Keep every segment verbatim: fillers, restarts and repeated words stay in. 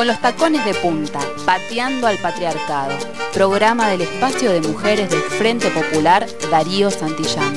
Con los tacones de punta, pateando al patriarcado. Programa del espacio de mujeres del Frente Popular Darío Santillán.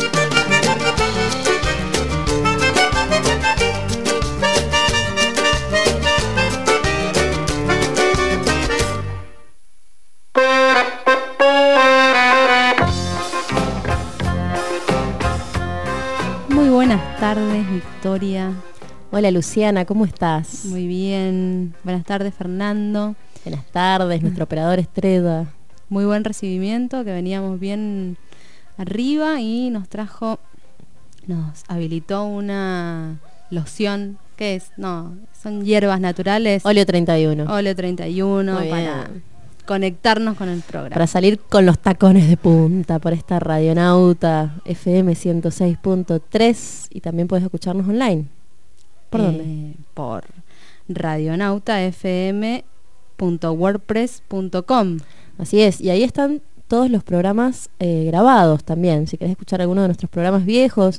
Muy buenas tardes, Victoria. Hola Luciana, ¿cómo estás? Muy bien. Buenas tardes, Fernando. Buenas tardes, nuestro operador Estrella. Muy buen recibimiento, que veníamos bien arriba y nos trajo, nos habilitó una loción. ¿Qué es? No, son hierbas naturales. Óleo treinta y uno. Óleo treinta y uno Muy para bien. Conectarnos con el programa. Para salir con los tacones de punta por esta Radionauta F M ciento seis punto tres y también puedes escucharnos online. ¿Por eh, dónde? Por radionauta f m punto wordpress punto com. Así es, y ahí están todos los programas eh, grabados también. Si querés escuchar alguno de nuestros programas viejos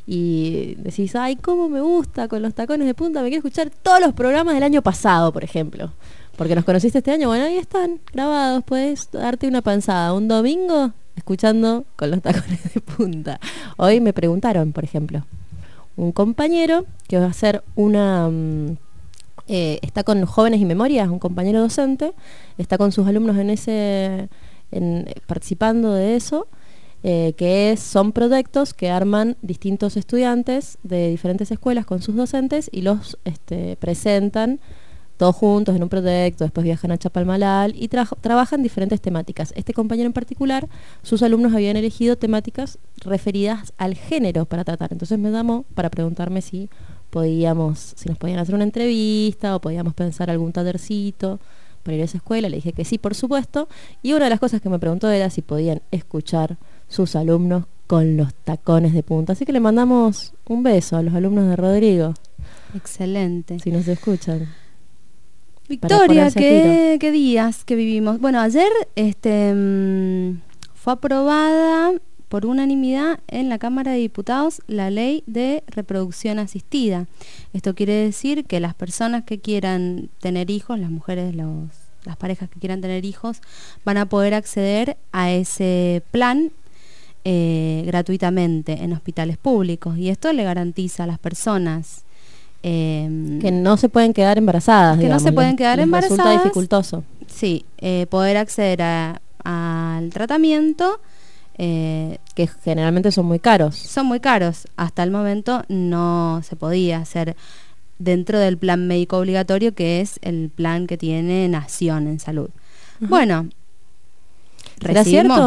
y decís, ay, cómo me gusta con los tacones de punta, me quiero escuchar todos los programas del año pasado, por ejemplo. Porque nos conociste este año, bueno, ahí están grabados, puedes darte una panzada un domingo escuchando con los tacones de punta. Hoy me preguntaron, por ejemplo, un compañero que va a hacer una... Um, eh, está con Jóvenes y Memorias, un compañero docente, está con sus alumnos en ese... En, participando de eso, eh, que es, son proyectos que arman distintos estudiantes de diferentes escuelas con sus docentes y los este, presentan todos juntos en un proyecto, después viajan a Chapalmalal y tra- trabajan diferentes temáticas. Este compañero en particular, sus alumnos habían elegido temáticas referidas al género para tratar. Entonces me llamó para preguntarme si podíamos, si nos podían hacer una entrevista o podíamos pensar algún tallercito para ir a esa escuela. Le dije que sí, por supuesto. Y una de las cosas que me preguntó era si podían escuchar sus alumnos con los tacones de punta. Así que le mandamos un beso a los alumnos de Rodrigo. Excelente. Si nos escuchan. Victoria, ¿qué, ¿qué días que vivimos? Bueno, ayer este, mmm, fue aprobada por unanimidad en la Cámara de Diputados la ley de reproducción asistida. Esto quiere decir que las personas que quieran tener hijos, las mujeres, los, las parejas que quieran tener hijos, van a poder acceder a ese plan eh, gratuitamente en hospitales públicos. Y esto le garantiza a las personas Eh, que no se pueden quedar embarazadas, que digamos, no se pueden les, quedar les embarazadas. Resulta dificultoso. Sí, eh, poder acceder a, al tratamiento, eh, que generalmente son muy caros. Son muy caros. Hasta el momento no se podía hacer dentro del plan médico obligatorio, que es el plan que tiene Nación en salud. Uh-huh. Bueno, ¿será cierto?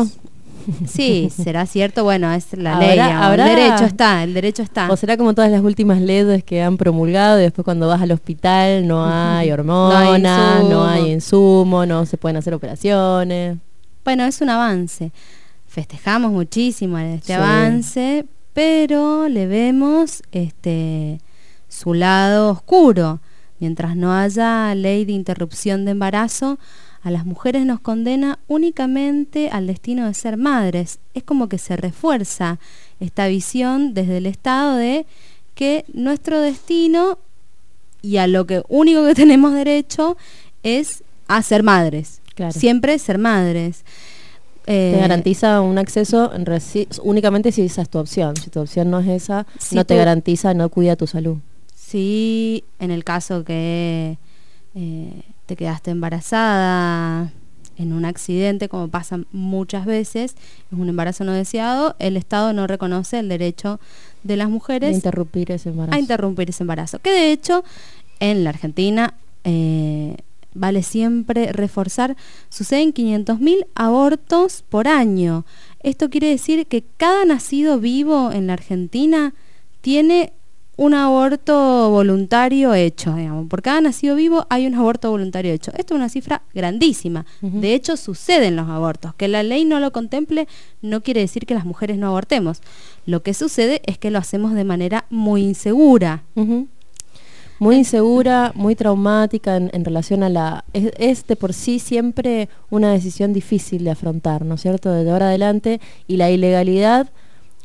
Sí, será cierto. Bueno, es la ¿Habrá, ley. habrá, el derecho está, el derecho está. O será como todas las últimas leyes que han promulgado y después cuando vas al hospital no hay hormonas, no hay insumo, no, hay insumo, no se pueden hacer operaciones. Bueno, es un avance. Festejamos muchísimo este sí. avance, pero le vemos este su lado oscuro. Mientras no haya ley de interrupción de embarazo, a las mujeres nos condena únicamente al destino de ser madres. Es como que se refuerza esta visión desde el Estado de que nuestro destino y a lo que único que tenemos derecho es a ser madres. Claro. Siempre ser madres. Eh, te garantiza un acceso en reci- únicamente si esa es tu opción. Si tu opción no es esa, si no te tú, garantiza, no cuida tu salud. Sí, en el caso que eh, te quedaste embarazada en un accidente, como pasa muchas veces, es un embarazo no deseado, el Estado no reconoce el derecho de las mujeres a interrumpir ese embarazo. A interrumpir ese embarazo. Que de hecho, en la Argentina, eh, vale siempre reforzar, suceden quinientos mil abortos por año. Esto quiere decir que cada nacido vivo en la Argentina tiene un aborto voluntario hecho, digamos. Por cada nacido vivo hay un aborto voluntario hecho. Esto es una cifra grandísima. Uh-huh. De hecho, suceden los abortos. Que la ley no lo contemple no quiere decir que las mujeres no abortemos. Lo que sucede es que lo hacemos de manera muy insegura. Uh-huh. Muy insegura, muy traumática en, en relación a la... Es, es de por sí siempre una decisión difícil de afrontar, ¿no es cierto? Desde ahora adelante, y la ilegalidad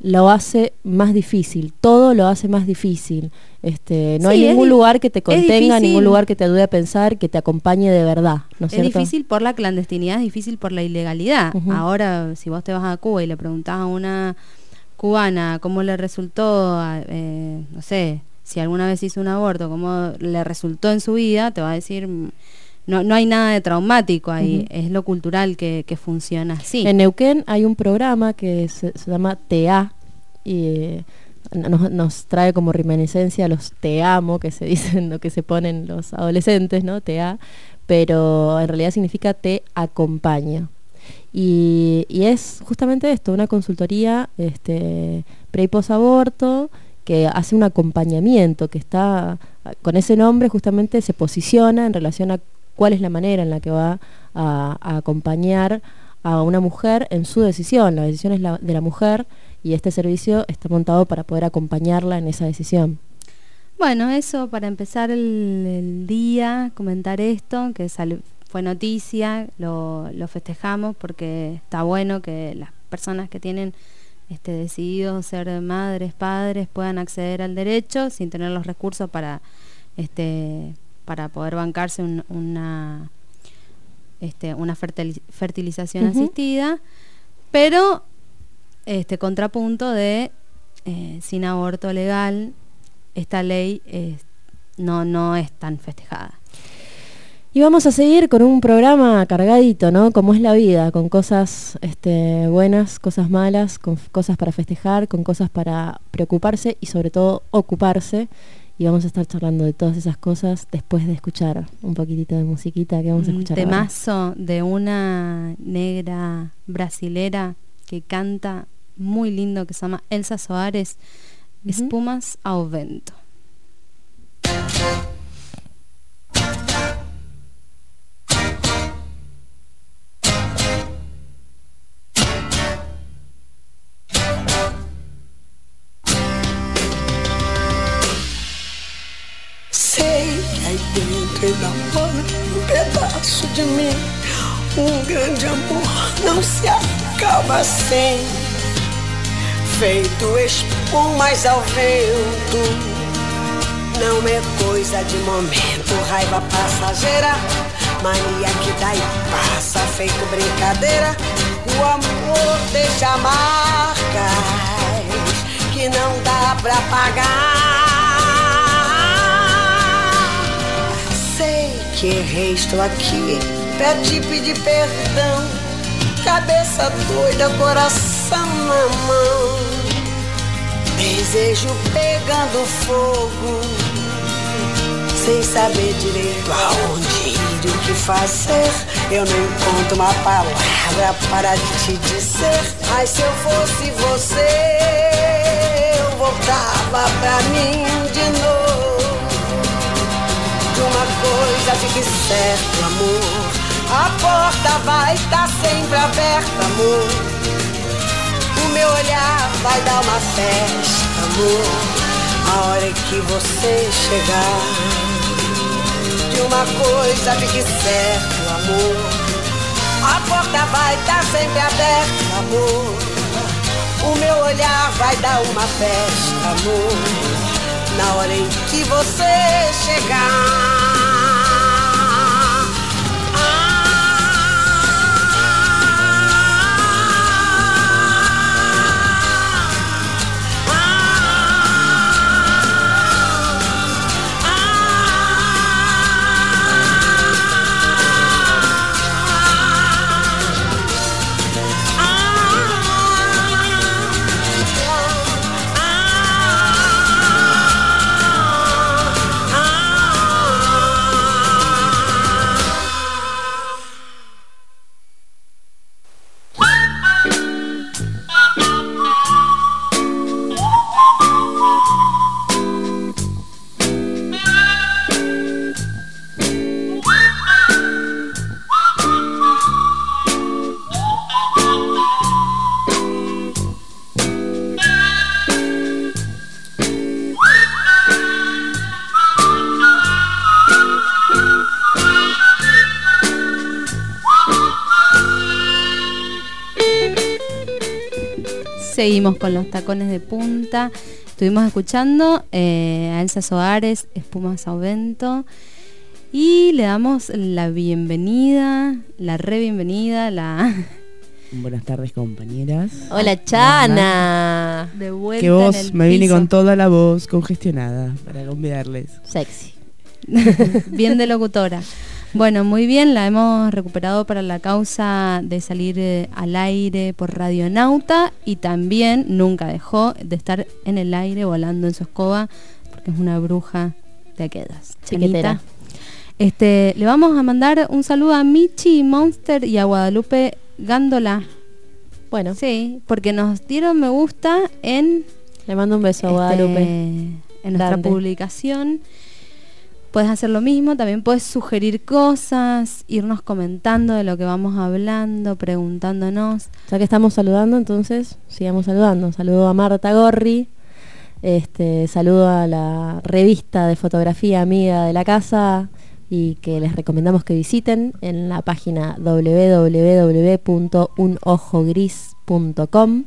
lo hace más difícil, todo lo hace más difícil. Este, no Sí, hay es ningún di- lugar que te es contenga, difícil. ningún lugar que te ayude a pensar, que te acompañe de verdad, ¿no es Es cierto? difícil por la clandestinidad, es difícil por la ilegalidad. Ujú. Ahora, si vos te vas a Cuba y le preguntás a una cubana cómo le resultó, eh, no sé, si alguna vez hizo un aborto, cómo le resultó en su vida, te va a decir, mm, no, no hay nada de traumático ahí, Ujú. es lo cultural que, que funciona así. En Neuquén hay un programa que se, se llama T A y eh, nos, nos trae como reminiscencia los te amo que se dicen, lo que se ponen los adolescentes, ¿no? T A, pero en realidad significa te acompaño. Y, y es justamente esto, una consultoría este, pre y posaborto que hace un acompañamiento, que está con ese nombre justamente se posiciona en relación a cuál es la manera en la que va a, a acompañar a una mujer en su decisión. La decisión es la, de la mujer y este servicio está montado para poder acompañarla en esa decisión. Bueno, eso para empezar el, el día, comentar esto, que sal- fue noticia, lo, lo festejamos porque está bueno que las personas que tienen este, decidido ser madres, padres, puedan acceder al derecho sin tener los recursos para, este, para poder bancarse un- una, este, una fertili- fertilización Ujú. asistida, pero este contrapunto de eh, sin aborto legal, esta ley eh, no, no es tan festejada. Y vamos a seguir con un programa cargadito, ¿no? Como es la vida, con cosas este, buenas, cosas malas, con f- cosas para festejar, con cosas para preocuparse y sobre todo ocuparse. Y vamos a estar charlando de todas esas cosas después de escuchar un poquitito de musiquita que vamos a Un escuchar ahora. temazo de una negra brasilera que canta muy lindo, que se llama Elsa Soares, Ujú. Espumas ao Vento. Sei que aí dentro enamora um pedaço de mim. Um grande amor não se acaba assim. Feito espumas ao vento. Não é coisa de momento, raiva passageira. Mania que dá e passa, feito brincadeira. O amor deixa marcas que não dá pra pagar. Sei que errei, estou aqui pra te pedir perdão. Cabeça doida, coração na mão. Desejo pegando fogo, sem saber direito aonde ir e o que fazer. Eu não encontro uma palavra para te dizer. Mas se eu fosse você, eu voltava pra mim de novo. De uma coisa fique certo, amor, a porta vai estar sempre aberta, amor. O meu olhar vai dar uma festa, amor, a hora em que você chegar. De uma coisa fique certo, amor, a porta vai estar sempre aberta, amor. O meu olhar vai dar uma festa, amor, na hora em que você chegar. Ah, seguimos con los tacones de punta. Estuvimos escuchando eh, a Elsa Soares, Espumas a Vento. Y le damos la bienvenida, la re bienvenida, la... Buenas tardes, compañeras. Hola, Chana. de vuelta Que en vos el me vine piso. con toda la voz congestionada para convidarles. Sexy. Bien de locutora. Bueno, muy bien, la hemos recuperado para la causa de salir eh, al aire por Radionauta y también nunca dejó de estar en el aire volando en su escoba porque es una bruja de aquellas. Chiquetera. Chanita. Este, le vamos a mandar un saludo a Michi Monster y a Guadalupe Gándola. Bueno, Sí, porque nos dieron me gusta en le mando un beso a este, Guadalupe. en nuestra Grande. publicación. Puedes hacer lo mismo, también puedes sugerir cosas, irnos comentando de lo que vamos hablando, preguntándonos. Ya que estamos saludando, entonces sigamos saludando. Saludo a Marta Gorri. Este, saludo a la revista de fotografía amiga de la casa y que les recomendamos que visiten en la página doble u doble u doble u punto un ojo gris punto com.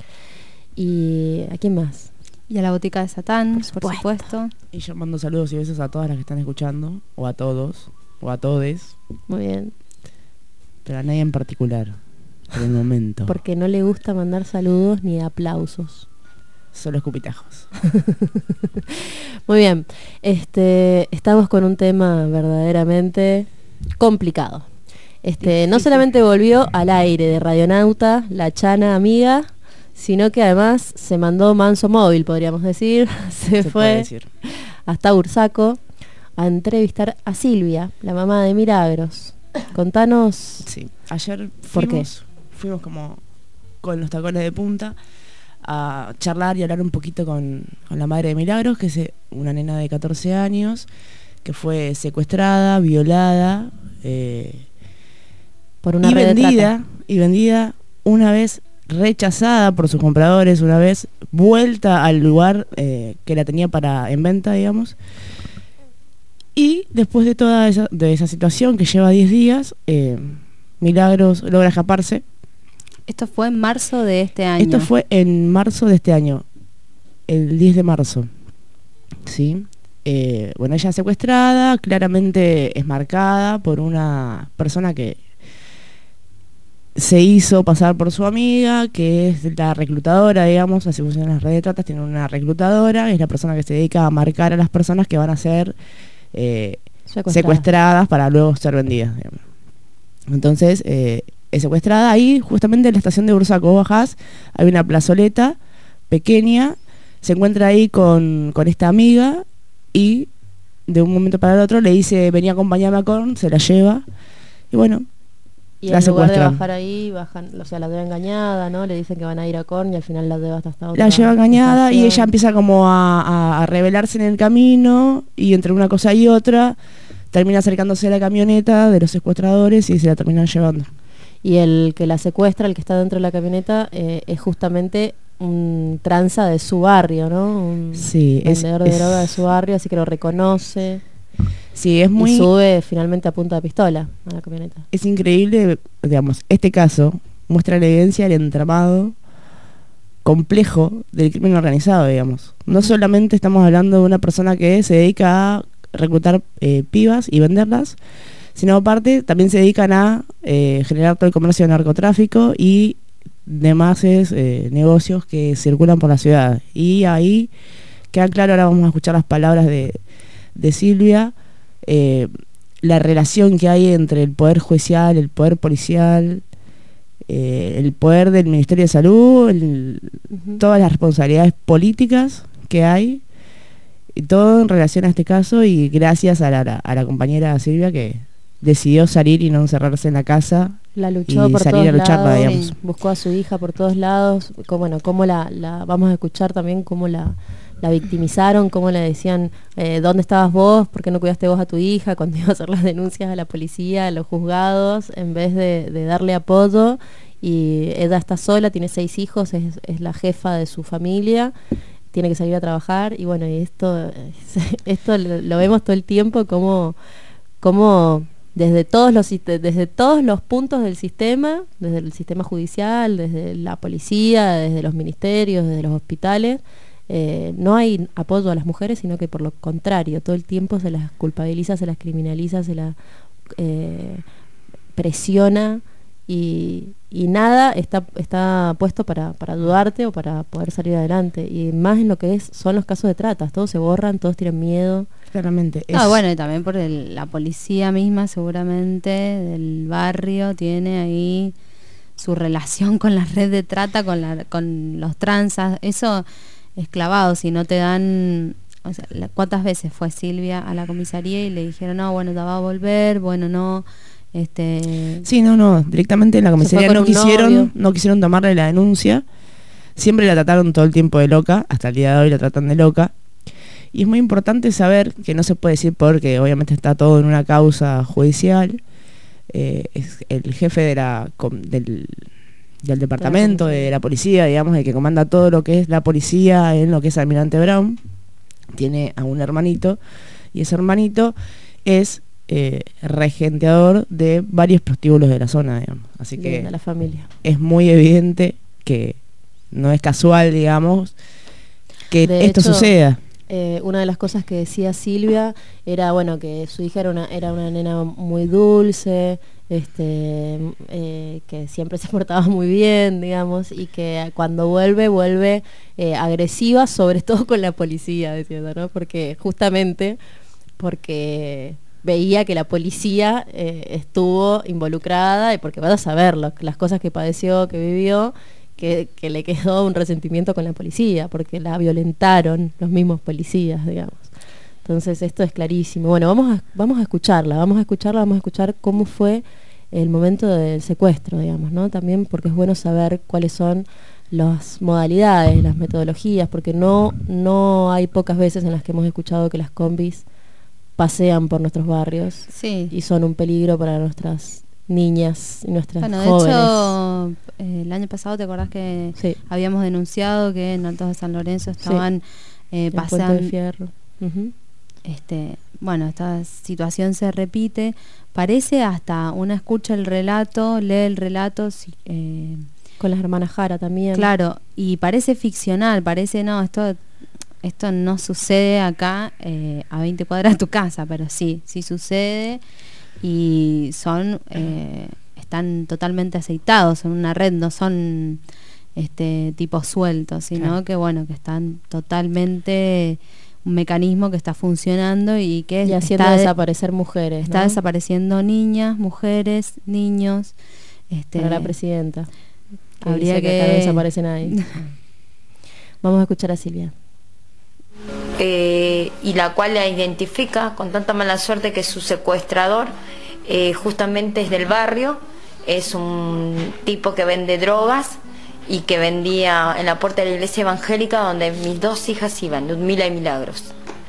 ¿Y a quién más? Y a la botica de Satán, por supuesto. supuesto. Y yo mando saludos y besos a todas las que están escuchando, o a todos, o a todes, Muy bien. pero a nadie en particular, por el momento. Porque no le gusta mandar saludos ni aplausos. Solo escupitajos. Muy bien. Este, estamos con un tema verdaderamente complicado. Este, no solamente volvió al aire de Radionauta, la Chana amiga, sino que además se mandó manso móvil, podríamos decir. Se, Se puede fue decir. hasta Bursaco a entrevistar a Silvia, la mamá de Milagros. Contanos. Sí, ayer ¿Por qué? fuimos, fuimos como con los tacones de punta a charlar y hablar un poquito con, con la madre de Milagros, que es eh, una nena de catorce años, que fue secuestrada, violada eh, Por una y red de vendida, trata. y vendida una vez rechazada por sus compradores, una vez vuelta al lugar eh, que la tenía para en venta, digamos. Y después de toda esa, de esa situación que lleva diez días, eh, Milagros logra escaparse. Esto fue en marzo de este año. Esto fue en marzo de este año, el diez de marzo. ¿Sí? Eh, bueno, ella es secuestrada, claramente es marcada por una persona que se hizo pasar por su amiga, que es la reclutadora, digamos, así funcionan las redes de tratas, tienen una reclutadora, es la persona que se dedica a marcar a las personas que van a ser eh, Secuestrada. secuestradas para luego ser vendidas, digamos. Entonces, eh, es secuestrada ahí, justamente en la estación de Bursaco, vos bajás, hay una plazoleta pequeña, se encuentra ahí con, con esta amiga y de un momento para el otro le dice, vení a acompañarme a Korn, se la lleva y bueno, Y la en lugar de secuestran. bajar ahí, bajan, o sea, la lleva engañada, ¿no? Le dicen que van a ir a Korn y al final la lleva hasta otra la lleva engañada y estación. ella empieza como a, a, a rebelarse en el camino y entre una cosa y otra termina acercándose a la camioneta de los secuestradores y se la terminan llevando. Y el que la secuestra, el que está dentro de la camioneta, eh, es justamente un tranza de su barrio, ¿no? Un Sí, es, vendedor de es- droga de su barrio, así que lo reconoce. sí, es Y muy... sube finalmente a punta de pistola a la camioneta. Es increíble, digamos, este caso muestra la evidencia del entramado complejo del crimen organizado, digamos. No solamente estamos hablando de una persona que se dedica a reclutar eh, pibas y venderlas, sino aparte también se dedican a eh, generar todo el comercio de narcotráfico y demás eh, negocios que circulan por la ciudad. Y ahí queda claro, ahora vamos a escuchar las palabras de, de Silvia, eh, la relación que hay entre el poder judicial, el poder policial, eh, el poder del Ministerio de Salud, el, Ujú. todas las responsabilidades políticas que hay, y todo en relación a este caso, y gracias a la, a la compañera Silvia que decidió salir y no encerrarse en la casa La luchó y por salir todos a lucharla, lados, digamos. buscó a su hija por todos lados, como, bueno, cómo la, la, vamos a escuchar también cómo la, la victimizaron, cómo le decían, eh, ¿dónde estabas vos? ¿Por qué no cuidaste vos a tu hija? Cuando iba a hacer las denuncias a la policía, a los juzgados, en vez de, de darle apoyo. Y ella está sola, tiene seis hijos, es, es la jefa de su familia, tiene que salir a trabajar, y bueno, y esto, esto lo, lo vemos todo el tiempo, como, como desde todos los siste- desde todos los puntos del sistema, desde el sistema judicial, desde la policía, desde los ministerios, desde los hospitales, eh, no hay apoyo a las mujeres, sino que por lo contrario, todo el tiempo se las culpabiliza, se las criminaliza, se las eh, presiona y, y nada está, está puesto para, para ayudarte o para poder salir adelante. Y más en lo que es son los casos de trata, todos se borran, todos tienen miedo. Claramente. Ah, es- bueno, y también por el- la policía misma seguramente del barrio tiene ahí su relación con la red de trata, con la, con los transas, eso es clavado, si no te dan, o sea, la- ¿cuántas veces fue Silvia a la comisaría y le dijeron, no, bueno, ya va a volver, bueno, no, este... Sí, no, no, directamente en la comisaría con no un quisieron, novio. no quisieron tomarle la denuncia. Siempre la trataron todo el tiempo de loca, hasta el día de hoy la tratan de loca. Y es muy importante saber que no se puede decir porque obviamente está todo en una causa judicial. Eh, es el jefe de la com- del, del departamento, de la policía, digamos, el que comanda todo lo que es la policía en lo que es Almirante Brown, tiene a un hermanito, y ese hermanito es eh, regenteador de varios prostíbulos de la zona, digamos. Así que De la familia. es muy evidente que no es casual, digamos, que De esto hecho, suceda. Eh, una de las cosas que decía Silvia era bueno que su hija era una, era una nena muy dulce, este, eh, que siempre se portaba muy bien, digamos, y que cuando vuelve, vuelve eh, agresiva, sobre todo con la policía, decía, ¿no? Porque justamente porque veía que la policía eh, estuvo involucrada y porque vas a saber lo- las cosas que padeció, que vivió, que, que le quedó un resentimiento con la policía, porque la violentaron los mismos policías, digamos. Entonces esto es clarísimo. Bueno, vamos a, vamos a escucharla, vamos a escucharla, vamos a escuchar cómo fue el momento del secuestro, digamos, ¿no? También porque es bueno saber cuáles son las modalidades, las metodologías, porque no, no hay pocas veces en las que hemos escuchado que las combis pasean por nuestros barrios Sí. y son un peligro para nuestras niñas y nuestras Bueno, de jóvenes. hecho, eh, el año pasado, ¿te acordás que Sí. habíamos denunciado que en Altos de San Lorenzo estaban eh, El Puente pasando... de Fierro. Ujú. Este, bueno, esta situación se repite, parece hasta una escucha el relato, lee el relato, si- eh, Con las hermanas Jara también. claro, y parece ficcional, parece, no, esto esto no sucede acá eh, a veinte cuadras de tu casa, pero sí, sí sucede y son, eh, están totalmente aceitados, son una red, no son este tipos sueltos, sino Claro. que bueno, que están totalmente un mecanismo que está funcionando y que Y haciendo está, desaparecer mujeres, está ¿no? desapareciendo niñas, mujeres, niños. Este, Para la presidenta. Que habría dice que, que- acá no desaparece nadie. Vamos a escuchar a Silvia. eh, y la cual la identifica con tanta mala suerte que su secuestrador eh, justamente es del barrio, es un tipo que vende drogas y que vendía en la puerta de la iglesia evangélica donde mis dos hijas iban, Ludmila y Milagros.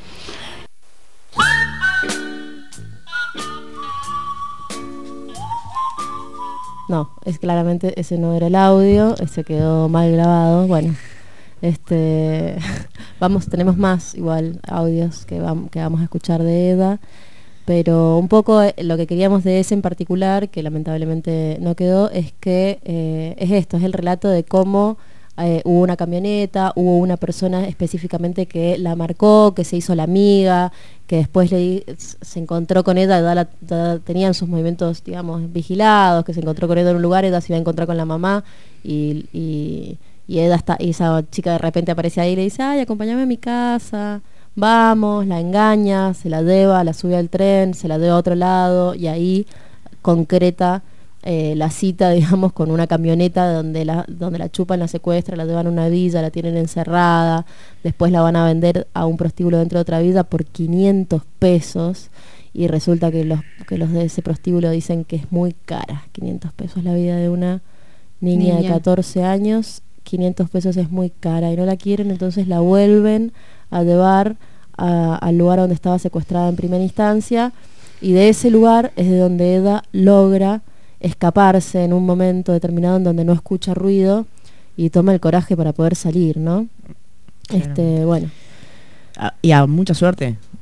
No, es claramente ese no era el audio, ese quedó mal grabado. Bueno, este vamos, tenemos más igual audios que vamos, que vamos a escuchar de Eda, pero un poco eh, lo que queríamos de ese en particular, que lamentablemente no quedó, es que eh, es esto, es el relato de cómo eh, hubo una camioneta, hubo una persona específicamente que la marcó, que se hizo la amiga, que después le di- se encontró con ella, ya la- ya tenían sus movimientos, digamos, vigilados, que se encontró con ella en un lugar, ella se iba a encontrar con la mamá y, y, y, Eda está, y esa chica de repente aparece ahí y le dice, ay, acompáñame a mi casa, vamos, la engaña, se la lleva, la sube al tren, se la lleva a otro lado y ahí concreta eh, la cita, digamos, con una camioneta donde la, donde la chupan, la secuestran, la llevan a una villa, la tienen encerrada, después la van a vender a un prostíbulo dentro de otra villa por quinientos pesos y resulta que los, que los de ese prostíbulo dicen que es muy cara, quinientos pesos la vida de una niña, Niña. de catorce años, quinientos pesos es muy cara y no la quieren, entonces la vuelven a llevar a- al lugar donde estaba secuestrada en primera instancia y de ese lugar es de donde Eda logra escaparse en un momento determinado en donde no escucha ruido y toma el coraje para poder salir, ¿no? Claro. Este, bueno, Ah, y a mucha suerte.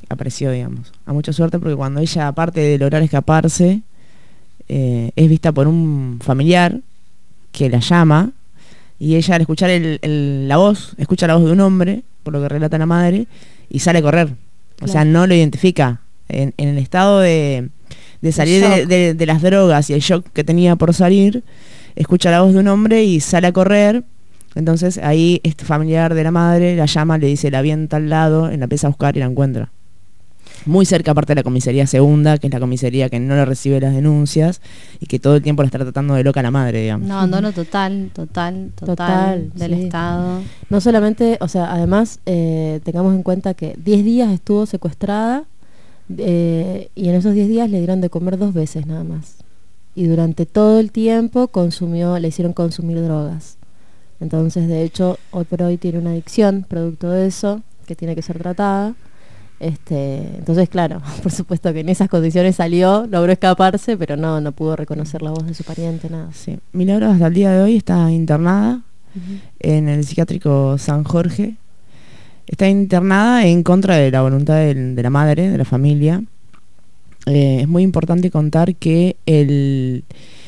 apareció, digamos. A mucha suerte, porque cuando ella, aparte de lograr escaparse, eh, es vista por un familiar que la llama, y ella, al escuchar el, el, la voz, escucha la voz de un hombre, por lo que relata la madre, y sale a correr. O Claro. sea, no lo identifica. En, en el estado de, de salir de, de, de las drogas y el shock que tenía por salir, escucha la voz de un hombre y sale a correr. Entonces ahí este familiar de la madre la llama, le dice, la vi en tal lado, la empieza a buscar y la encuentra. Muy cerca, aparte de la comisaría segunda, que es la comisaría que no le recibe las denuncias y que todo el tiempo la está tratando de loca a la madre, digamos. No, abandono total, total, total, Total, del sí. Estado. No solamente, o sea, además eh, tengamos en cuenta que diez días estuvo secuestrada eh, y en esos diez días le dieron de comer dos veces nada más. Y durante todo el tiempo consumió, le hicieron consumir drogas. Entonces, de hecho, hoy por hoy tiene una adicción producto de eso, que tiene que ser tratada. Este, entonces, claro, por supuesto que en esas condiciones salió, logró escaparse, pero no, no pudo reconocer la voz de su pariente, nada. Sí. Milagros hasta el día de hoy está internada Ujú. en el psiquiátrico San Jorge. Está internada en contra de la voluntad del- de la madre, de la familia. Eh, es muy importante contar que el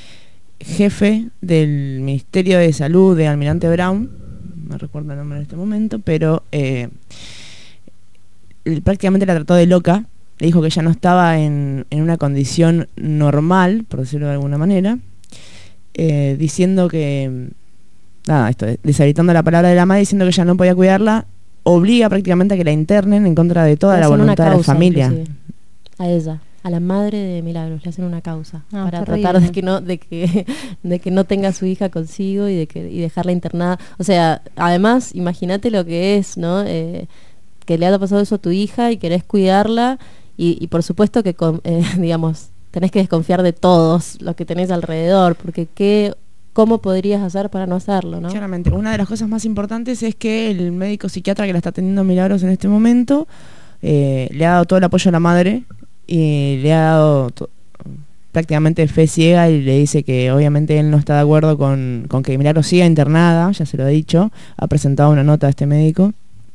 jefe del Ministerio de Salud de Almirante Brown, no recuerdo el nombre en este momento, pero eh, él prácticamente la trató de loca. Le dijo que ella no estaba en, en una condición normal, por decirlo de alguna manera, eh, diciendo que, nada, esto, deshabilitando la palabra de la madre, diciendo que ella no podía cuidarla, obliga prácticamente a que la internen en contra de toda Le la hacen una voluntad de la causa, familia. inclusive, a ella, a la madre de Milagros, le hacen una causa Ah, para terrible. tratar de que no, de que, de que no tenga a su hija consigo y de que y dejarla internada. O sea, además, imagínate lo que es, ¿no? Eh, que le haya pasado eso a tu hija y querés cuidarla y, y por supuesto que, con- eh, digamos, tenés que desconfiar de todos los que tenés alrededor, porque qué, cómo podrías hacer para no hacerlo, ¿no? Claramente, una de las cosas más importantes es que el médico psiquiatra que la está atendiendo a Milagros en este momento eh, le ha dado todo el apoyo a la madre y le ha dado to- prácticamente fe ciega, y le dice que obviamente él no está de acuerdo con, con que Milagros siga internada, ya se lo ha dicho, ha presentado una nota a este médico.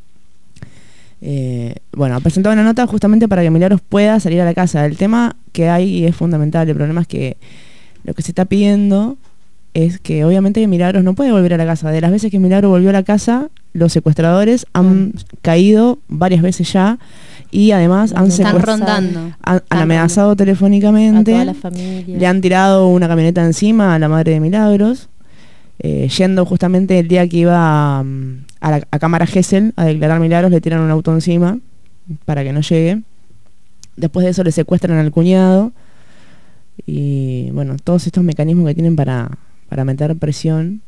Eh, bueno, ha presentado una nota justamente para que Milagros pueda salir a la casa. El tema que hay es fundamental, el problema es que lo que se está pidiendo es que obviamente Milagros no puede volver a la casa. De las veces que Milagros volvió a la casa, los secuestradores han caído varias veces ya, y además han, Están secuest- rondando. han, han Están amenazado A telefónicamente, toda la familia. le han tirado una camioneta encima a la madre de Milagros, eh, yendo justamente el día que iba mm, a, la, a Cámara Gesell a declarar Milagros, le tiran un auto encima para que no llegue. Después de eso le secuestran al cuñado, y bueno, todos estos mecanismos que tienen para, para meter presión,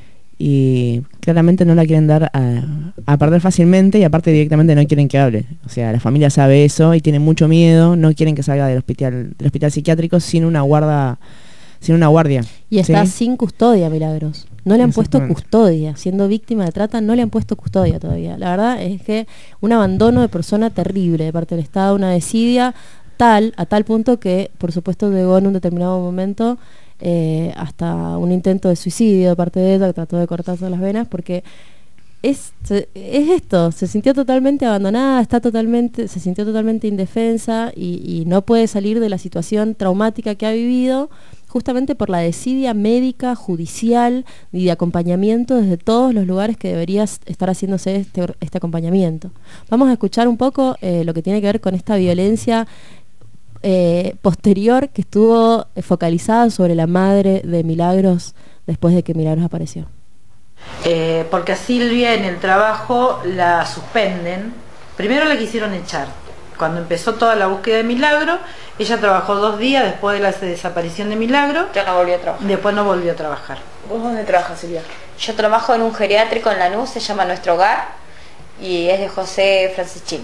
y claramente no la quieren dar a, a perder fácilmente, y aparte directamente no quieren que hable. O sea, la familia sabe eso y tiene mucho miedo, no quieren que salga del hospital, del hospital psiquiátrico sin una guarda, sin una guardia. Y está ¿sí? sin custodia, Milagros. No le han puesto Exactamente. custodia. Siendo víctima de trata, no le han puesto custodia todavía. La verdad es que un abandono de persona terrible de parte del Estado, una desidia tal, a tal punto que, por supuesto, llegó en un determinado momento eh, hasta un intento de suicidio de parte de ella, que trató de cortarse las venas, porque es, se- es esto, se sintió totalmente abandonada, está totalmente, se sintió totalmente indefensa y, y no puede salir de la situación traumática que ha vivido, justamente por la desidia médica, judicial y de acompañamiento desde todos los lugares que debería estar haciéndose este, este acompañamiento. Vamos a escuchar un poco eh, lo que tiene que ver con esta violencia eh, posterior que estuvo eh, focalizada sobre la madre de Milagros después de que Milagros apareció. Eh, porque a Silvia en el trabajo la suspenden. Primero la quisieron echar. Cuando empezó toda la búsqueda de Milagro, ella trabajó dos días después de la desaparición de Milagro, Yo no volví a trabajar. después no volvió a trabajar. ¿Vos dónde trabajas, Silvia? Yo trabajo en un geriátrico en Lanús, se llama Nuestro Hogar, y es de José Franceschini.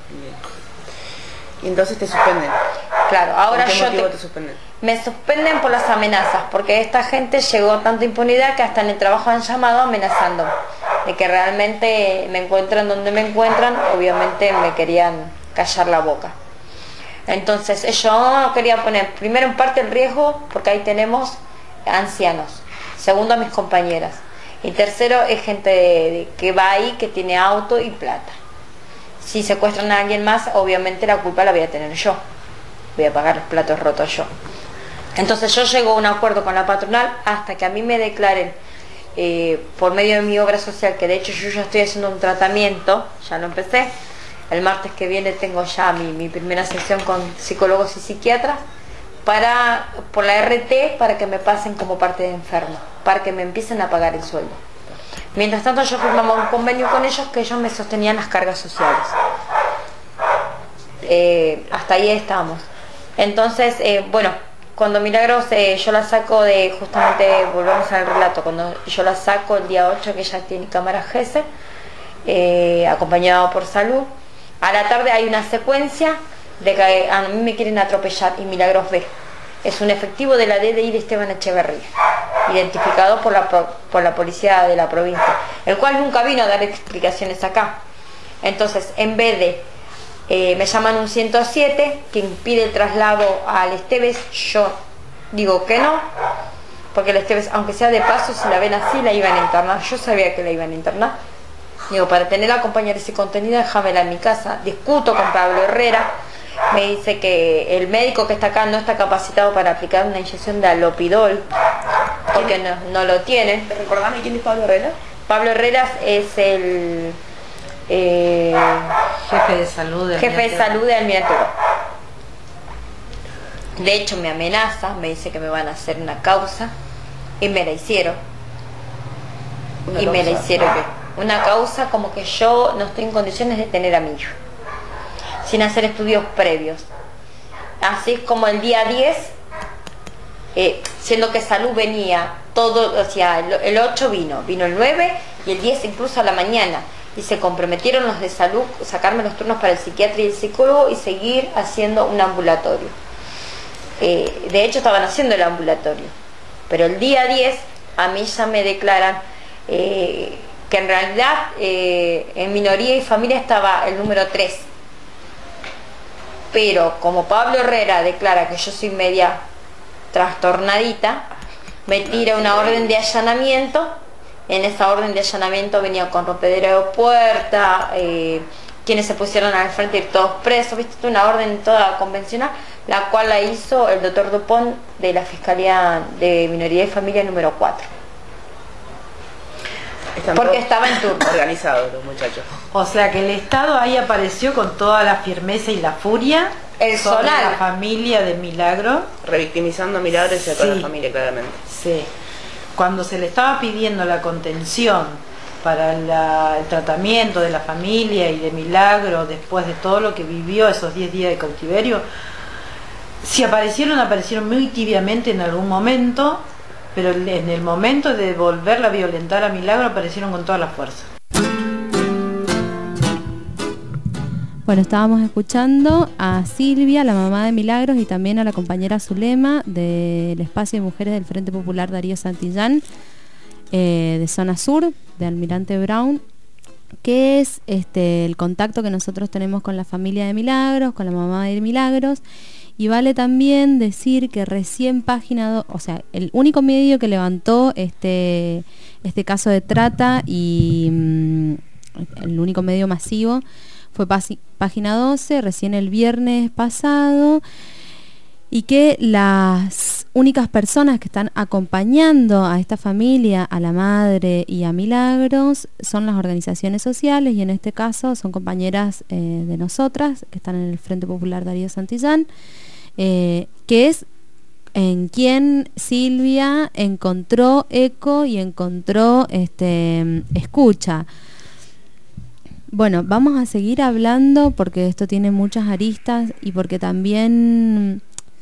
Y entonces te suspenden. Claro, ahora ¿Por qué yo motivo te- te suspenden? me suspenden por las amenazas, porque esta gente llegó a tanta impunidad que hasta en el trabajo han llamado amenazándome, de que realmente me encuentran donde me encuentran, obviamente me querían callar la boca. Entonces yo quería poner primero en parte el riesgo, porque ahí tenemos ancianos, segundo a mis compañeras, y tercero es gente de- de- que va ahí, que tiene auto y plata. Si secuestran a alguien más, obviamente la culpa la voy a tener yo. Voy a pagar los platos rotos yo. Entonces yo llego a un acuerdo con la patronal hasta que a mí me declaren, eh, por medio de mi obra social, que de hecho yo ya estoy haciendo un tratamiento, ya lo empecé. El martes que viene tengo ya mi, mi primera sesión con psicólogos y psiquiatras para, por la R T, para que me pasen como parte de enfermo, para que me empiecen a pagar el sueldo. Mientras tanto yo firmaba un convenio con ellos que ellos me sostenían las cargas sociales. Eh, hasta ahí estamos. Entonces, eh, bueno, cuando Milagros eh, yo la saco de, justamente volvemos al relato, cuando yo la saco el día ocho, que ella tiene cámara G E S E, eh, acompañado por Salud, a la tarde hay una secuencia de que a mí me quieren atropellar y Milagros ve. Es un efectivo de la D D I de Esteban Echeverría, identificado por la, por la policía de la provincia, el cual nunca vino a dar explicaciones acá. Entonces, en vez de, eh, me llaman un ciento siete que impide el traslado al Esteves, yo digo que no, porque el Esteves, aunque sea de paso, si la ven así, la iban a internar. Yo sabía que la iban a internar. Digo, para tener a acompañar ese contenido, déjamela en mi casa. Discuto con Pablo Herrera. Me dice que el médico que está acá no está capacitado para aplicar una inyección de alopidol, porque no, no lo tiene. ¿Recordame quién es Pablo Herrera? Pablo Herrera es el eh, jefe de salud de jefe de salud de Almirante Brown. De hecho me amenaza, me dice que me van a hacer una causa y me la hicieron. Una y causa. me la hicieron una causa como que yo no estoy en condiciones de tener a mi hijo, sin hacer estudios previos. Así como el día diez, eh, siendo que Salud venía todo, o sea, el, el ocho vino, vino el nueve y el diez incluso a la mañana, y se comprometieron los de Salud sacarme los turnos para el psiquiatra y el psicólogo y seguir haciendo un ambulatorio. Eh, de hecho estaban haciendo el ambulatorio, pero el día diez a mí ya me declaran eh, que en realidad eh, en minoría y familia estaba el número tres. Pero como Pablo Herrera declara que yo soy media trastornadita, me tira una orden de allanamiento. En esa orden de allanamiento venía con rompedera de puerta, eh, quienes se pusieron al frente y todos presos, viste, una orden toda convencional, la cual la hizo el doctor Dupont de la Fiscalía de Minoría y Familia número cuatro. Están Porque todos estaba en turno. organizados los muchachos. O sea que el Estado ahí apareció con toda la firmeza y la furia El sobre solar. la familia de Milagro. Revictimizando a Milagros y a toda Sí. la familia, claramente. Sí. Cuando se le estaba pidiendo la contención para la- el tratamiento de la familia y de Milagro después de todo lo que vivió esos diez días de cautiverio, si aparecieron, aparecieron muy tibiamente en algún momento, pero en el momento de volverla a violentar a Milagro aparecieron con toda la fuerza. Bueno, estábamos escuchando a Silvia, la mamá de Milagros, y también a la compañera Zulema del Espacio de Mujeres del Frente Popular Darío Santillán, eh, de Zona Sur, de Almirante Brown, que es este, el contacto que nosotros tenemos con la familia de Milagros, con la mamá de Milagros. Y vale también decir que recién Página dos, o sea, el único medio que levantó este, este caso de trata y mm, el único medio masivo fue Pasi- Página doce, recién el viernes pasado, y que las únicas personas que están acompañando a esta familia, a la madre y a Milagros, son las organizaciones sociales, y en este caso son compañeras eh, de nosotras que están en el Frente Popular Darío Santillán, eh, que es en quien Silvia encontró eco y encontró este, escucha. Bueno, vamos a seguir hablando porque esto tiene muchas aristas y porque también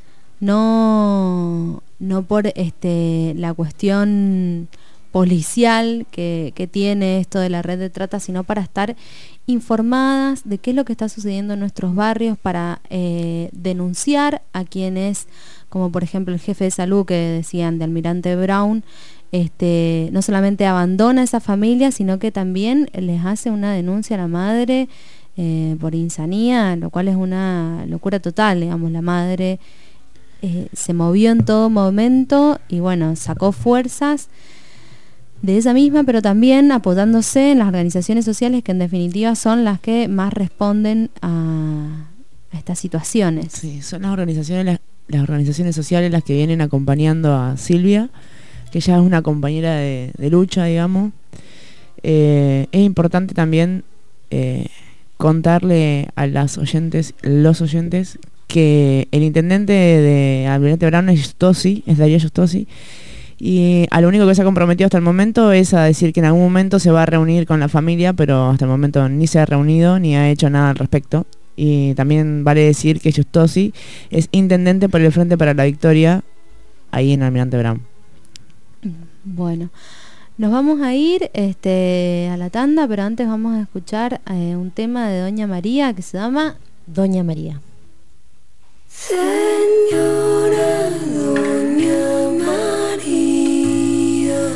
no, no por este, la cuestión policial que, que tiene esto de la red de trata, sino para estar informadas de qué es lo que está sucediendo en nuestros barrios, para eh, denunciar a quienes, como por ejemplo el jefe de salud que decían de Almirante Brown, este, no solamente abandona a esa familia, sino que también les hace una denuncia a la madre eh, por insanía, lo cual es una locura total, digamos. La madre eh, se movió en todo momento y bueno, sacó fuerzas de ella misma, pero también apoyándose en las organizaciones sociales que en definitiva son las que más responden a, a estas situaciones. Sí, son las organizaciones, las, las organizaciones sociales las que vienen acompañando a Silvia, que ya es una compañera de, de lucha, digamos. Eh, es importante también eh, contarle a las oyentes, los oyentes, que el intendente de Almirante Brown es Justosi, es Darío Justosi, y a lo único que se ha comprometido hasta el momento es a decir que en algún momento se va a reunir con la familia, pero hasta el momento ni se ha reunido ni ha hecho nada al respecto. Y también vale decir que Justosi es intendente por el Frente para la Victoria ahí en Almirante Brown. Bueno, nos vamos a ir este, a la tanda, pero antes vamos a escuchar eh, un tema de Doña María que se llama Doña María. Señora Doña María,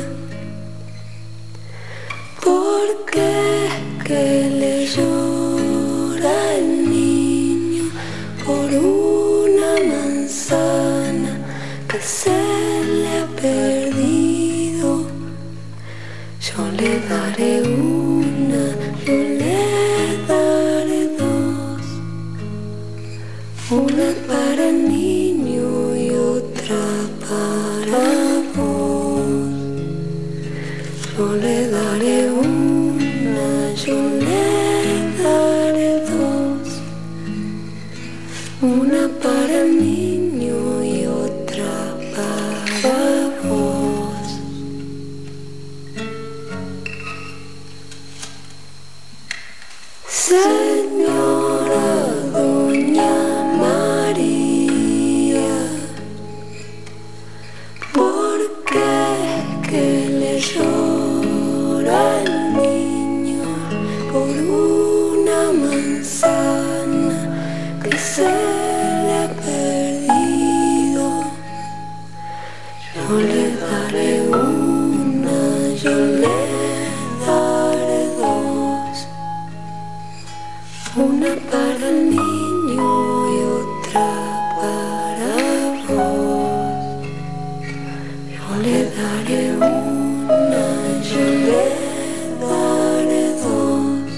¿por qué que le llora el niño por una manzana que se le ha perdido? Yo le daré una, yo le daré dos, una para el niño y otra para vos. Yo le daré una, yo le daré dos, una para el niño y otra para vos. Señora Doña María, ¿por qué que le llora el niño por una manzana que se le ha perdido? Yo le daré una, yo le daré dos, una para el niño y otra para vos. Yo le daré una, yo le daré dos,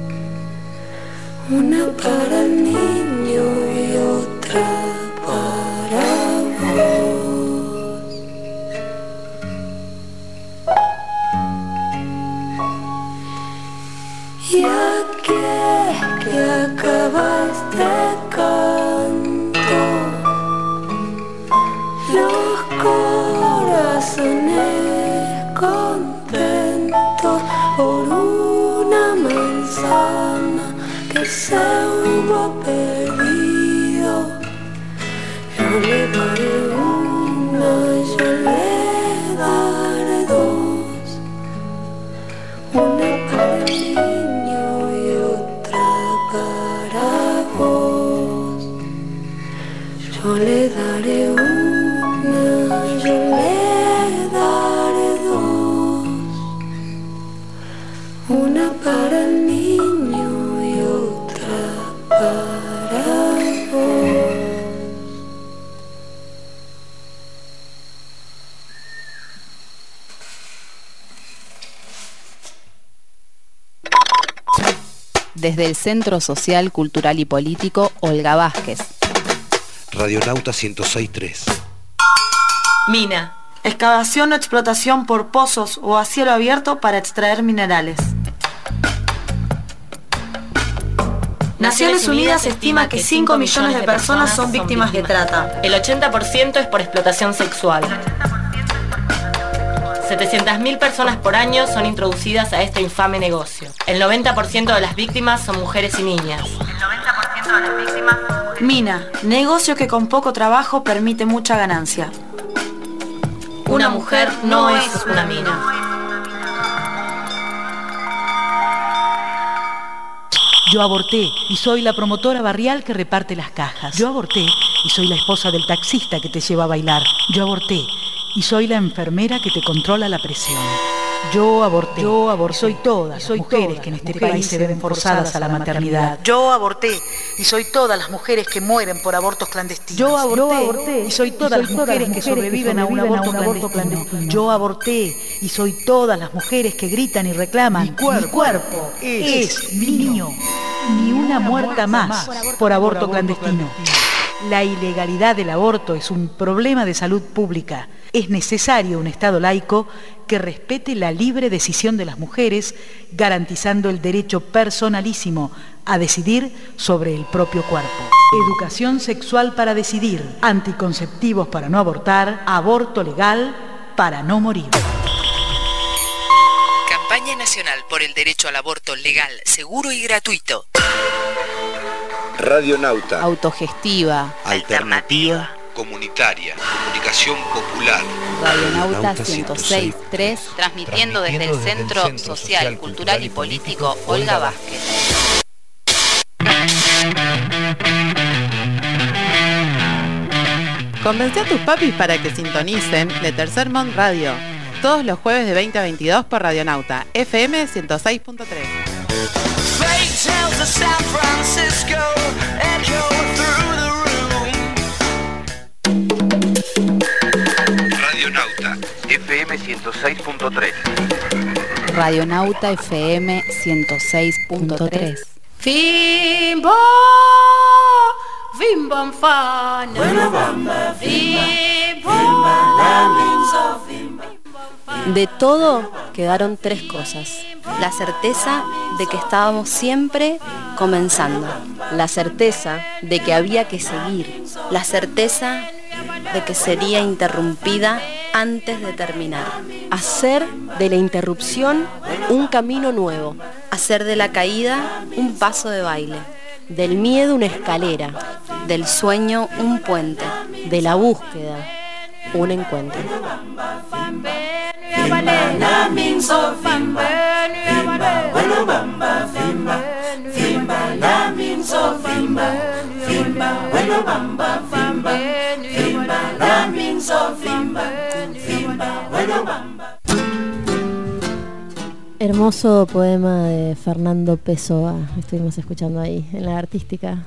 una para el niño y otra para vos. Y aquí que acaba este canto, los corazones contentos por una manzana que se hubo perdido. Yo le daré una, yo le daré dos, una para el niño y otra para vos. Yo le daré una, yo le daré dos, una para el niño y otra para vos. Desde el Centro Social, Cultural y Político Olga Vázquez. Radionauta ciento seis punto tres. Mina. Excavación o explotación por pozos o a cielo abierto para extraer minerales. Naciones Unidas estima que cinco millones de personas son víctimas de trata. El ochenta por ciento es por explotación sexual. setecientas mil personas por año son introducidas a este infame negocio. El noventa por ciento de las víctimas son mujeres y niñas. El noventa por ciento de las víctimas... Mina, negocio que con poco trabajo permite mucha ganancia. Una mujer no es una mina. Yo aborté y soy la promotora barrial que reparte las cajas. Yo aborté y soy la esposa del taxista que te lleva a bailar. Yo aborté y soy la enfermera que te controla la presión. Yo aborté, yo aborté, soy todas las mujeres que en este país se ven forzadas a la maternidad. Yo aborté y soy todas las mujeres que mueren por abortos clandestinos. Yo aborté, yo aborté y soy todas las mujeres que sobreviven a un aborto clandestino. Yo aborté y soy todas las mujeres que gritan y reclaman. Mi cuerpo, mi cuerpo es, es mío. Ni una muerta más por aborto clandestino. La ilegalidad del aborto es un problema de salud pública. Es necesario un Estado laico que respete la libre decisión de las mujeres, garantizando el derecho personalísimo a decidir sobre el propio cuerpo. Educación sexual para decidir, anticonceptivos para no abortar, aborto legal para no morir. Campaña Nacional por el Derecho al Aborto Legal, Seguro y Gratuito. Radionauta. Autogestiva. Alternativa. Comunitaria. Comunicación popular. Radionauta ciento seis punto tres, transmitiendo desde el Centro Social, Cultural y Político Olga Vázquez. Convence a tus papis para que sintonicen The Tercer Mont Radio, todos los jueves de veinte a veintidós por Radionauta, F M ciento seis punto tres. Radionauta, F M ciento seis punto tres. Radionauta F M ciento seis punto tres. Fimbo, Fimbam Fana, De todo quedaron tres cosas. La certeza de que estábamos siempre comenzando. La certeza de que había que seguir. La certeza de que sería interrumpida antes de terminar. Hacer de la interrupción un camino nuevo. Hacer de la caída un paso de baile. Del miedo una escalera. Del sueño un puente. De la búsqueda un encuentro. Hermoso poema de Fernando Pessoa, estuvimos escuchando ahí en la artística.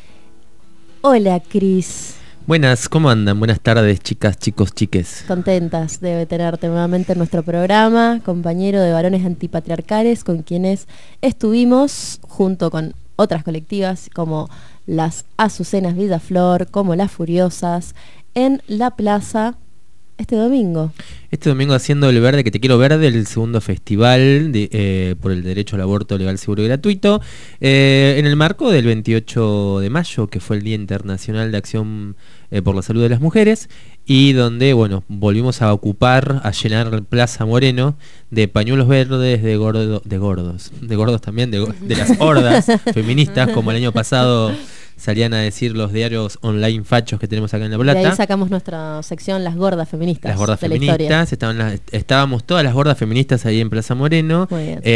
Hola, Cris. Buenas, ¿cómo andan? Buenas tardes, chicas, chicos, chiques. Contentas de tenerte nuevamente en nuestro programa, compañero de Varones Antipatriarcales, con quienes estuvimos junto con otras colectivas como las Azucenas Villaflor, como las Furiosas, en la plaza este domingo. Este domingo haciendo El Verde que te quiero verde, el segundo festival de, eh, por el derecho al aborto legal, seguro y gratuito, eh, en el marco del veintiocho de mayo, que fue el Día Internacional de Acción eh, por la Salud de las Mujeres, y donde, bueno, volvimos a ocupar, a llenar Plaza Moreno de pañuelos verdes, de, gordo, de gordos, de gordos también, de, de las hordas feministas, como el año pasado salían a decir los diarios online fachos que tenemos acá en La Plata. De ahí sacamos nuestra sección Las Gordas Feministas. Las Gordas de Feministas, estaban las, estábamos todas las gordas feministas ahí en Plaza Moreno.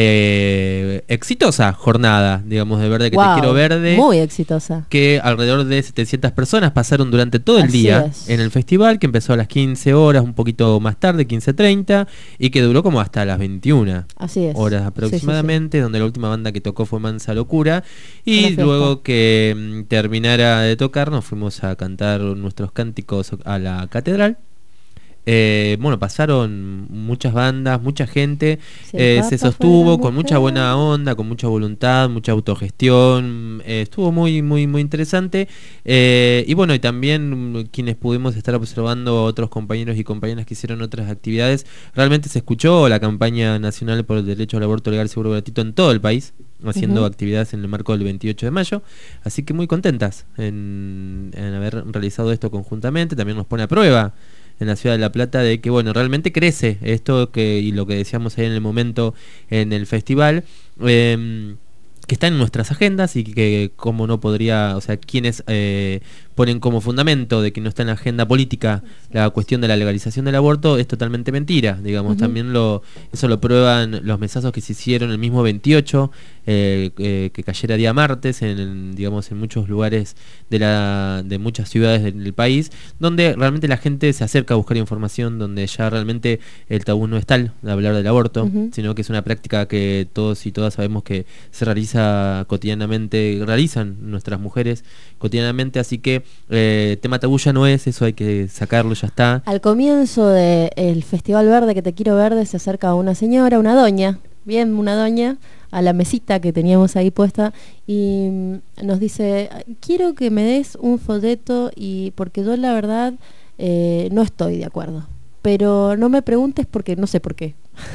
Eh, exitosa jornada, digamos, de Verde que wow, te quiero verde. Muy exitosa. Que alrededor de setecientas personas pasaron durante todo el Así día es. en el festival, que empezó a las quince horas, un poquito más tarde, quince treinta, y que duró como hasta las veintiuna Así es. horas aproximadamente, sí, sí, sí. Donde la última banda que tocó fue Mansa Locura. Y luego que terminara de tocar, nos fuimos a cantar nuestros cánticos a la catedral. Eh, bueno, pasaron muchas bandas, mucha gente, sí, eh, se sostuvo con mucha buena onda, con mucha voluntad, mucha autogestión, eh, estuvo muy muy muy interesante, eh, y bueno, y también quienes pudimos estar observando, otros compañeros y compañeras que hicieron otras actividades, realmente se escuchó la campaña nacional por el derecho al aborto legal, seguro y gratuito en todo el país, haciendo uh-huh. actividades en el marco del veintiocho de mayo, así que muy contentas en, en haber realizado esto conjuntamente. También nos pone a prueba en la ciudad de La Plata de que, bueno, realmente crece esto que y lo que decíamos ahí en el momento en el festival, eh, que está en nuestras agendas y que como no podría, o sea, quienes eh, ponen como fundamento de que no está en la agenda política la cuestión de la legalización del aborto, es totalmente mentira, digamos. Uh-huh. También lo eso lo prueban los mesazos que se hicieron el mismo veintiocho, eh, eh, que cayera día martes, en, en, digamos, en muchos lugares de, la, de muchas ciudades del, del país, donde realmente la gente se acerca a buscar información, donde ya realmente el tabú no es tal de hablar del aborto, uh-huh. sino que es una práctica que todos y todas sabemos que se realiza cotidianamente, realizan nuestras mujeres cotidianamente, así que eh, tema tabú ya no es, eso hay que sacarlo, ya está. Al comienzo del Festival Verde, que te quiero verde, se acerca una señora, una doña, bien, una doña, a la mesita que teníamos ahí puesta y nos dice, quiero que me des un folleto, y porque yo la verdad eh, no estoy de acuerdo, pero no me preguntes porque no sé por qué.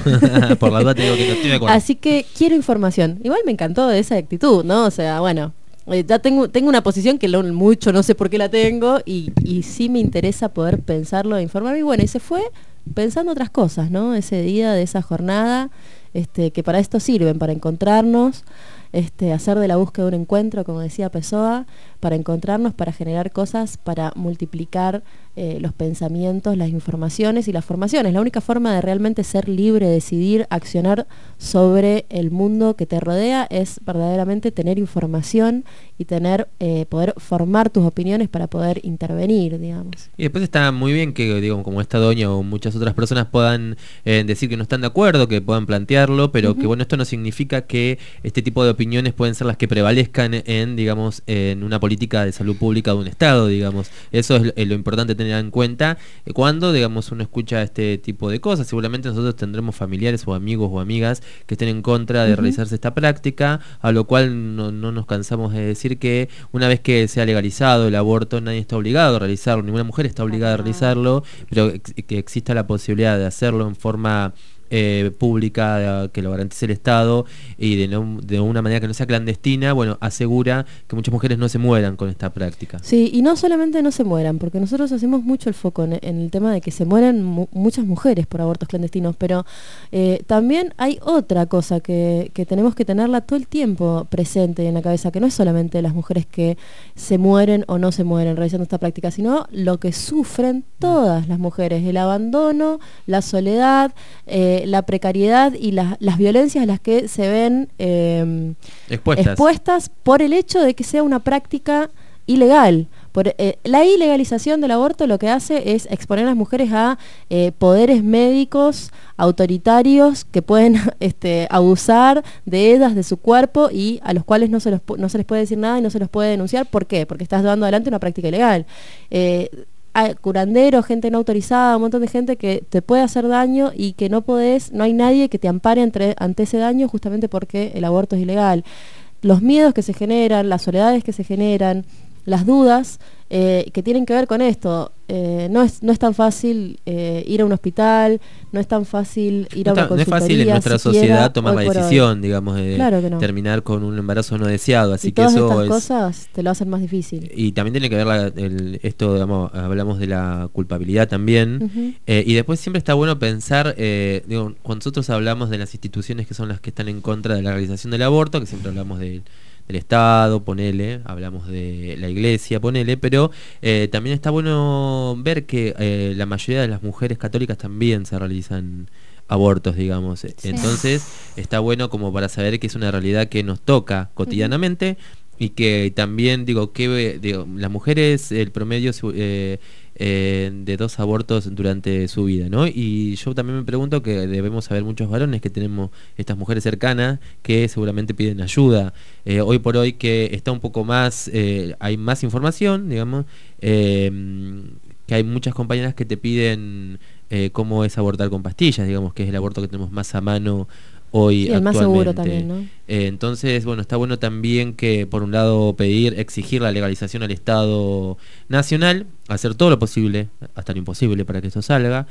Por la duda te digo que no estoy de acuerdo. Así que quiero información. Igual me encantó esa actitud, ¿no? O sea, bueno, eh, ya tengo tengo una posición que lo, mucho no sé por qué la tengo, y, y sí me interesa poder pensarlo e informarme. Y bueno, y se fue pensando otras cosas, ¿no? Ese día de esa jornada, este, que para esto sirven, para encontrarnos, este, hacer de la búsqueda un encuentro, como decía Pessoa, para encontrarnos, para generar cosas, para multiplicar eh, los pensamientos, las informaciones y las formaciones. La única forma de realmente ser libre, decidir, accionar sobre el mundo que te rodea es verdaderamente tener información y tener eh, poder formar tus opiniones para poder intervenir, digamos. Y después está muy bien que, digo, como esta doña o muchas otras personas puedan eh, decir que no están de acuerdo, que puedan plantearlo, pero uh-huh. que bueno, esto no significa que este tipo de opiniones pueden ser las que prevalezcan en, digamos, en una política de salud pública de un Estado, digamos. Eso es, es lo importante tener en cuenta eh, cuando, digamos, uno escucha este tipo de cosas. Seguramente nosotros tendremos familiares o amigos o amigas que estén en contra de uh-huh. realizarse esta práctica, a lo cual no, no nos cansamos de decir que una vez que sea legalizado el aborto, nadie está obligado a realizarlo, ninguna mujer está obligada a realizarlo, pero ex- que exista la posibilidad de hacerlo en forma Eh, pública, que lo garantice el Estado, y de, no, de una manera que no sea clandestina, bueno, asegura que muchas mujeres no se mueran con esta práctica. Sí, y no solamente no se mueran, porque nosotros hacemos mucho el foco en, en el tema de que se mueren mu- muchas mujeres por abortos clandestinos, pero eh, también hay otra cosa que, que tenemos que tenerla todo el tiempo presente en la cabeza, que no es solamente las mujeres que se mueren o no se mueren realizando esta práctica, sino lo que sufren todas las mujeres, el abandono, la soledad, eh, la precariedad y la, las violencias a las que se ven eh, expuestas. expuestas por el hecho de que sea una práctica ilegal. Por, eh, la ilegalización del aborto lo que hace es exponer a las mujeres a eh, poderes médicos autoritarios que pueden este, abusar de ellas, de su cuerpo, y a los cuales no se, los, no se les puede decir nada y no se los puede denunciar. ¿Por qué? Porque estás llevando adelante una práctica ilegal. Eh, curanderos, gente no autorizada, un montón de gente que te puede hacer daño y que no podés, no hay nadie que te ampare entre, ante ese daño, justamente porque el aborto es ilegal. Los miedos que se generan, las soledades que se generan, las dudas eh, que tienen que ver con esto. Eh, no es no es tan fácil eh, ir a un hospital, no es tan fácil ir no a una está, consultoría. No es fácil en nuestra sociedad tomar la decisión, hoy. digamos, de claro que no. terminar con un embarazo no deseado. Así y que todas eso estas es, cosas te lo hacen más difícil. Y también tiene que ver la, el, esto, digamos, hablamos de la culpabilidad también. Uh-huh. eh, y después siempre está bueno pensar, eh, digo, cuando nosotros hablamos de las instituciones que son las que están en contra de la realización del aborto, que siempre hablamos de del Estado, ponele, hablamos de la Iglesia, ponele, pero eh, también está bueno ver que eh, la mayoría de las mujeres católicas también se realizan abortos, digamos. Sí. Entonces está bueno como para saber que es una realidad que nos toca cotidianamente. Uh-huh. Y que también, digo, que digo, las mujeres, el promedio eh, eh, de dos abortos durante su vida, ¿no? Y yo también me pregunto que debemos haber muchos varones que tenemos estas mujeres cercanas que seguramente piden ayuda. Eh, hoy por hoy que está un poco más, eh, hay más información, digamos, eh, que hay muchas compañeras que te piden eh, cómo es abortar con pastillas, digamos, que es el aborto que tenemos más a mano hoy, sí, el actualmente. Más seguro también, ¿no? Eh, entonces, bueno, está bueno también que, por un lado, pedir, exigir la legalización al Estado nacional, hacer todo lo posible, hasta lo imposible, para que esto salga,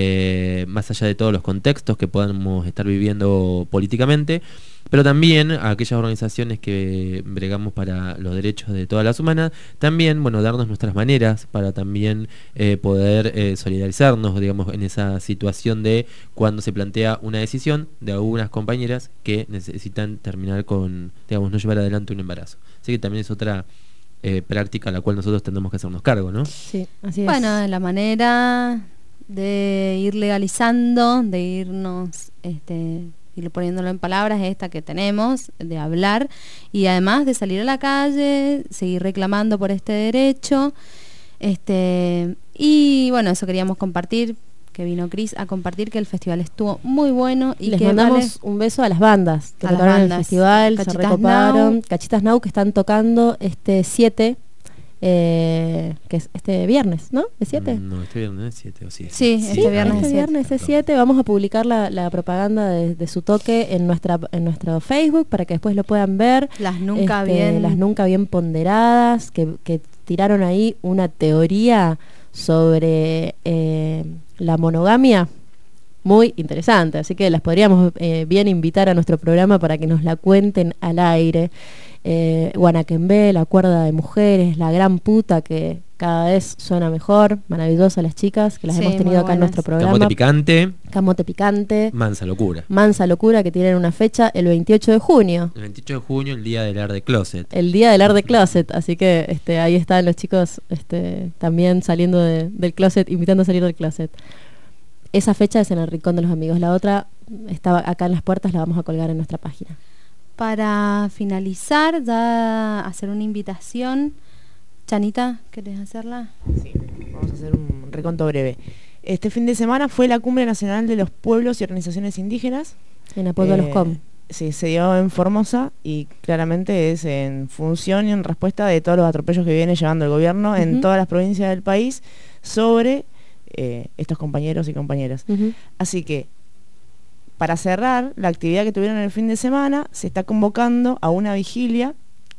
eh, más allá de todos los contextos que podamos estar viviendo políticamente, pero también a aquellas organizaciones que bregamos para los derechos de todas las humanas, también, bueno, darnos nuestras maneras para también eh, poder eh, solidarizarnos, digamos, en esa situación de cuando se plantea una decisión de algunas compañeras que necesitan terminar con, digamos, no llevar adelante un embarazo. Así que también es otra eh, práctica a la cual nosotros tendremos que hacernos cargo, ¿no? Sí, así es. Bueno, la manera de ir legalizando, de irnos, este, ir poniéndolo en palabras, es esta que tenemos, de hablar, y además de salir a la calle, seguir reclamando por este derecho. Este, y bueno, eso queríamos compartir, que vino Cris a compartir, que el festival estuvo muy bueno y les que mandamos vale, un beso a las bandas que a las tocaron en el bandas. festival, se Cachitas recoparon. Now. Cachitas Now, que están tocando este siete, eh, que es este viernes, ¿no? ¿Es siete? Mm, No, este viernes es siete o siete. Sí, Sí, este viernes este es viernes es siete. Vamos a publicar la, la propaganda de, de su toque en nuestra en nuestro Facebook para que después lo puedan ver. Las nunca Este, bien. las nunca bien ponderadas, que, que tiraron ahí una teoría sobre eh, la monogamia muy interesante, así que las podríamos eh, bien invitar a nuestro programa para que nos la cuenten al aire. eh, Guanaquembé, la cuerda de mujeres, la gran puta, que cada vez suena mejor, maravillosa las chicas, que las Sí, hemos tenido muy acá en buenas. nuestro programa. Camote picante, Camote picante, mansa locura. Mansa Locura, que tienen una fecha el veintiocho de junio, El veintiocho de junio, el día del Art de Closet. el día del Art de Closet, así que este, ahí están los chicos este, también saliendo de- del closet, invitando a salir del closet. Esa fecha es en el Rincón de los Amigos, la otra estaba acá en las puertas, la vamos a colgar en nuestra página. Para finalizar, ya hacer una invitación. Chanita, ¿querés hacerla? Sí, vamos a hacer un reconto breve. Este fin de semana fue la Cumbre Nacional de los Pueblos y Organizaciones Indígenas. En apoyo a los Eh, com. Sí, se dio en Formosa y claramente es en función y en respuesta de todos los atropellos que viene llevando el gobierno en Ujú. todas las provincias del país sobre eh, estos compañeros y compañeras. Ujú. Así que, para cerrar la actividad que tuvieron el fin de semana, se está convocando a una vigilia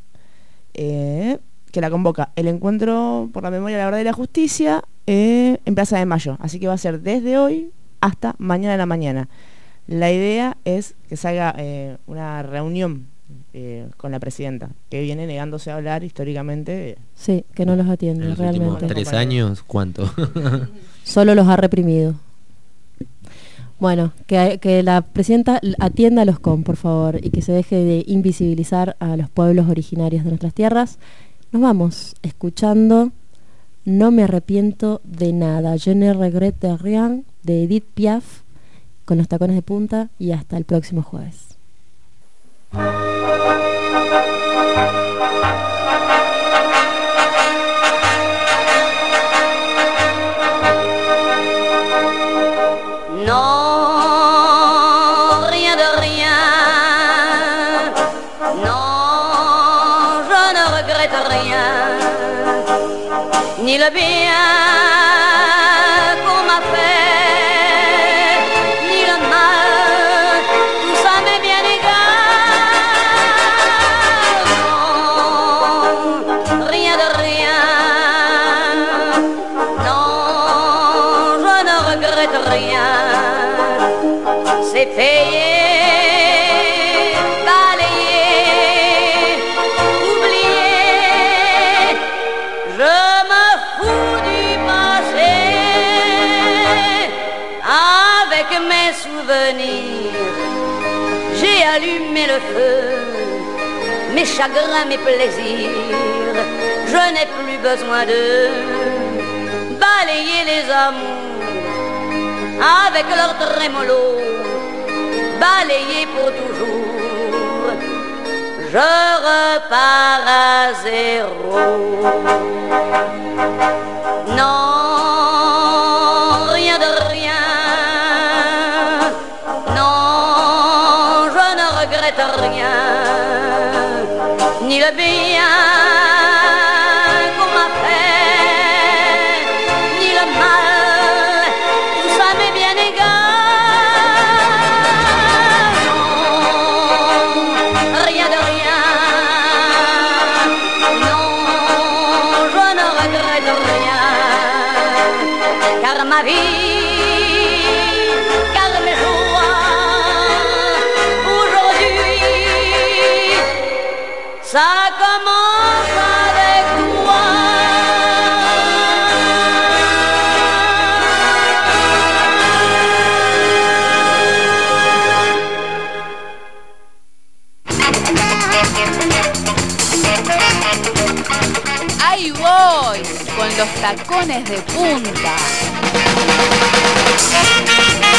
eh, que la convoca el Encuentro por la Memoria, la Verdad y la Justicia eh, en Plaza de Mayo. Así que va a ser desde hoy hasta mañana a la mañana. La idea es que se haga eh, una reunión eh, con la presidenta, que viene negándose a hablar históricamente. Sí, que no los En atiende los últimos realmente. tres años, ¿cuánto? Solo los ha reprimido. Bueno, que, que la presidenta atienda a los com, por favor, y que se deje de invisibilizar a los pueblos originarios de nuestras tierras. Nos vamos escuchando No me arrepiento de nada, Je ne regrette de rien, de Edith Piaf, con los tacones de punta, y hasta el próximo jueves. Non, rien de rien. Non, je ne regrette rien. Ni le bien qu'on m'a fait, ni le mal, tout ça m'est bien égal. Non, rien de rien. Non, je ne regrette rien. C'est payé, balayé, oublié. Je me fous du passé. Avec mes souvenirs, j'ai allumé le feu. Mes chagrins, mes plaisirs, je n'ai plus besoin de balayer les amours avec leur trémolo, balayer pour toujours. Je repars à zéro. Non, rien de rien. Non, je ne regrette rien. Ni le bien qu'on m'a fait, ni le mal, tout ça m'est bien égal. Non, rien de rien. Non, je ne regrette rien. Car ma vie, car mes joies, aujourd'hui, ça commence avec toi. tacones de punta.